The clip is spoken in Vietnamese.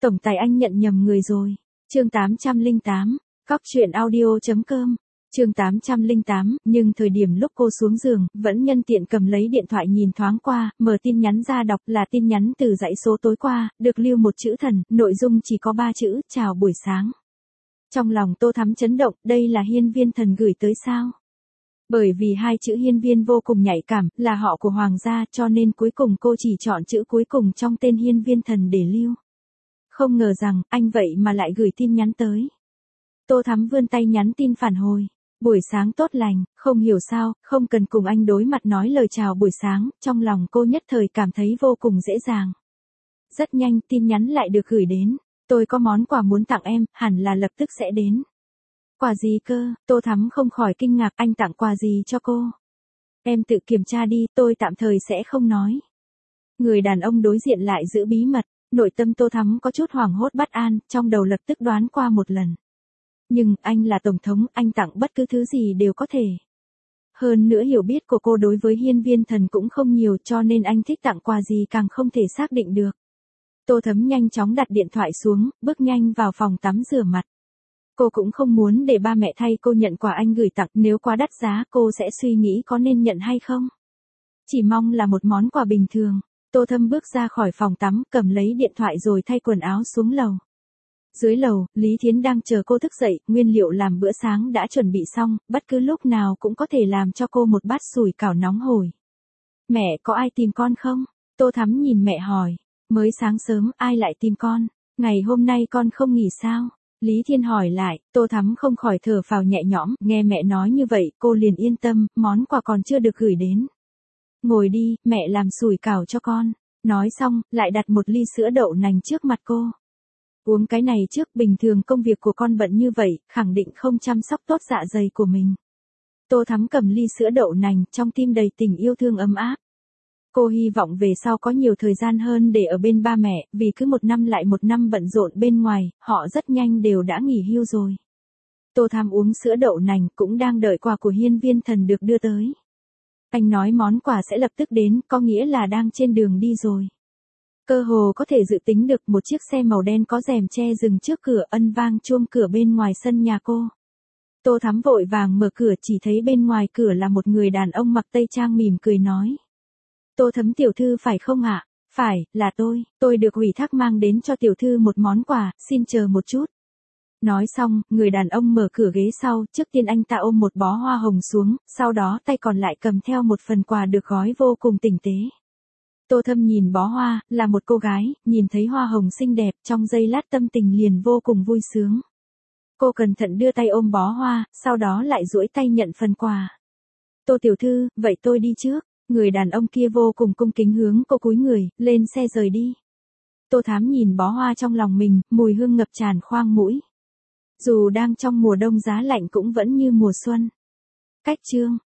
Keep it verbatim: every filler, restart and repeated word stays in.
Tổng tài anh nhận nhầm người rồi. Chương tám trăm lẻ tám, cóc truyện audio chấm com. Chương tám trăm lẻ tám, nhưng thời điểm lúc cô xuống giường, vẫn nhân tiện cầm lấy điện thoại nhìn thoáng qua, mở tin nhắn ra đọc là tin nhắn từ dãy số tối qua, được lưu một chữ thần, nội dung chỉ có ba chữ, chào buổi sáng. Trong lòng Tô Thắm chấn động, đây là Hiên Viên Thần gửi tới sao? Bởi vì hai chữ Hiên Viên vô cùng nhạy cảm, là họ của Hoàng gia, cho nên cuối cùng cô chỉ chọn chữ cuối cùng trong tên Hiên Viên Thần để lưu. Không ngờ rằng, anh vậy mà lại gửi tin nhắn tới. Tô Thắm vươn tay nhắn tin phản hồi. Buổi sáng tốt lành, không hiểu sao, không cần cùng anh đối mặt nói lời chào buổi sáng, trong lòng cô nhất thời cảm thấy vô cùng dễ dàng. Rất nhanh, tin nhắn lại được gửi đến. Tôi có món quà muốn tặng em, hẳn là lập tức sẽ đến. Quà gì cơ? Tô Thắm không khỏi kinh ngạc, anh tặng quà gì cho cô? Em tự kiểm tra đi, tôi tạm thời sẽ không nói. Người đàn ông đối diện lại giữ bí mật, nội tâm Tô Thắm có chút hoảng hốt bất an, trong đầu lập tức đoán qua một lần. Nhưng, anh là tổng thống, anh tặng bất cứ thứ gì đều có thể. Hơn nữa hiểu biết của cô đối với Hiên Viên Thần cũng không nhiều, cho nên anh thích tặng quà gì càng không thể xác định được. Tô Thắm nhanh chóng đặt điện thoại xuống, bước nhanh vào phòng tắm rửa mặt. Cô cũng không muốn để ba mẹ thay cô nhận quà anh gửi tặng, nếu quá đắt giá cô sẽ suy nghĩ có nên nhận hay không. Chỉ mong là một món quà bình thường. Tô Thắm bước ra khỏi phòng tắm, cầm lấy điện thoại rồi thay quần áo xuống lầu. Dưới lầu, Lý Thiến đang chờ cô thức dậy, nguyên liệu làm bữa sáng đã chuẩn bị xong, bất cứ lúc nào cũng có thể làm cho cô một bát sủi cảo nóng hổi. Mẹ, có ai tìm con không? Tô Thắm nhìn mẹ hỏi. Mới sáng sớm, ai lại tìm con? Ngày hôm nay con không nghỉ sao? Lý Thiên hỏi lại, Tô Thắm không khỏi thở phào nhẹ nhõm, nghe mẹ nói như vậy, cô liền yên tâm, món quà còn chưa được gửi đến. Ngồi đi, mẹ làm sủi cảo cho con. Nói xong, lại đặt một ly sữa đậu nành trước mặt cô. Uống cái này trước, bình thường công việc của con bận như vậy, khẳng định không chăm sóc tốt dạ dày của mình. Tô Thắm cầm ly sữa đậu nành, trong tim đầy tình yêu thương ấm áp. Cô hy vọng về sau có nhiều thời gian hơn để ở bên ba mẹ, vì cứ một năm lại một năm bận rộn bên ngoài, họ rất nhanh đều đã nghỉ hưu rồi. Tô Thắm uống sữa đậu nành, cũng đang đợi quà của Hiên Viên Thần được đưa tới. Anh nói món quà sẽ lập tức đến, có nghĩa là đang trên đường đi rồi. Cơ hồ có thể dự tính được một chiếc xe màu đen có rèm che dừng trước cửa, ân vang chuông cửa bên ngoài sân nhà cô. Tô Thắm vội vàng mở cửa, chỉ thấy bên ngoài cửa là một người đàn ông mặc tây trang mỉm cười nói. Tô Thắm tiểu thư phải không ạ? Phải, là tôi, tôi được ủy thác mang đến cho tiểu thư một món quà, xin chờ một chút. Nói xong, người đàn ông mở cửa ghế sau, trước tiên anh ta ôm một bó hoa hồng xuống, sau đó tay còn lại cầm theo một phần quà được gói vô cùng tinh tế. Tô Thắm nhìn bó hoa, là một cô gái, nhìn thấy hoa hồng xinh đẹp, trong giây lát tâm tình liền vô cùng vui sướng. Cô cẩn thận đưa tay ôm bó hoa, sau đó lại duỗi tay nhận phần quà. Tô tiểu thư, vậy tôi đi trước. Người đàn ông kia vô cùng cung kính hướng cô cúi người, lên xe rời đi. Tô Thắm nhìn bó hoa trong lòng mình, mùi hương ngập tràn khoang mũi. Dù đang trong mùa đông giá lạnh cũng vẫn như mùa xuân. Cách chương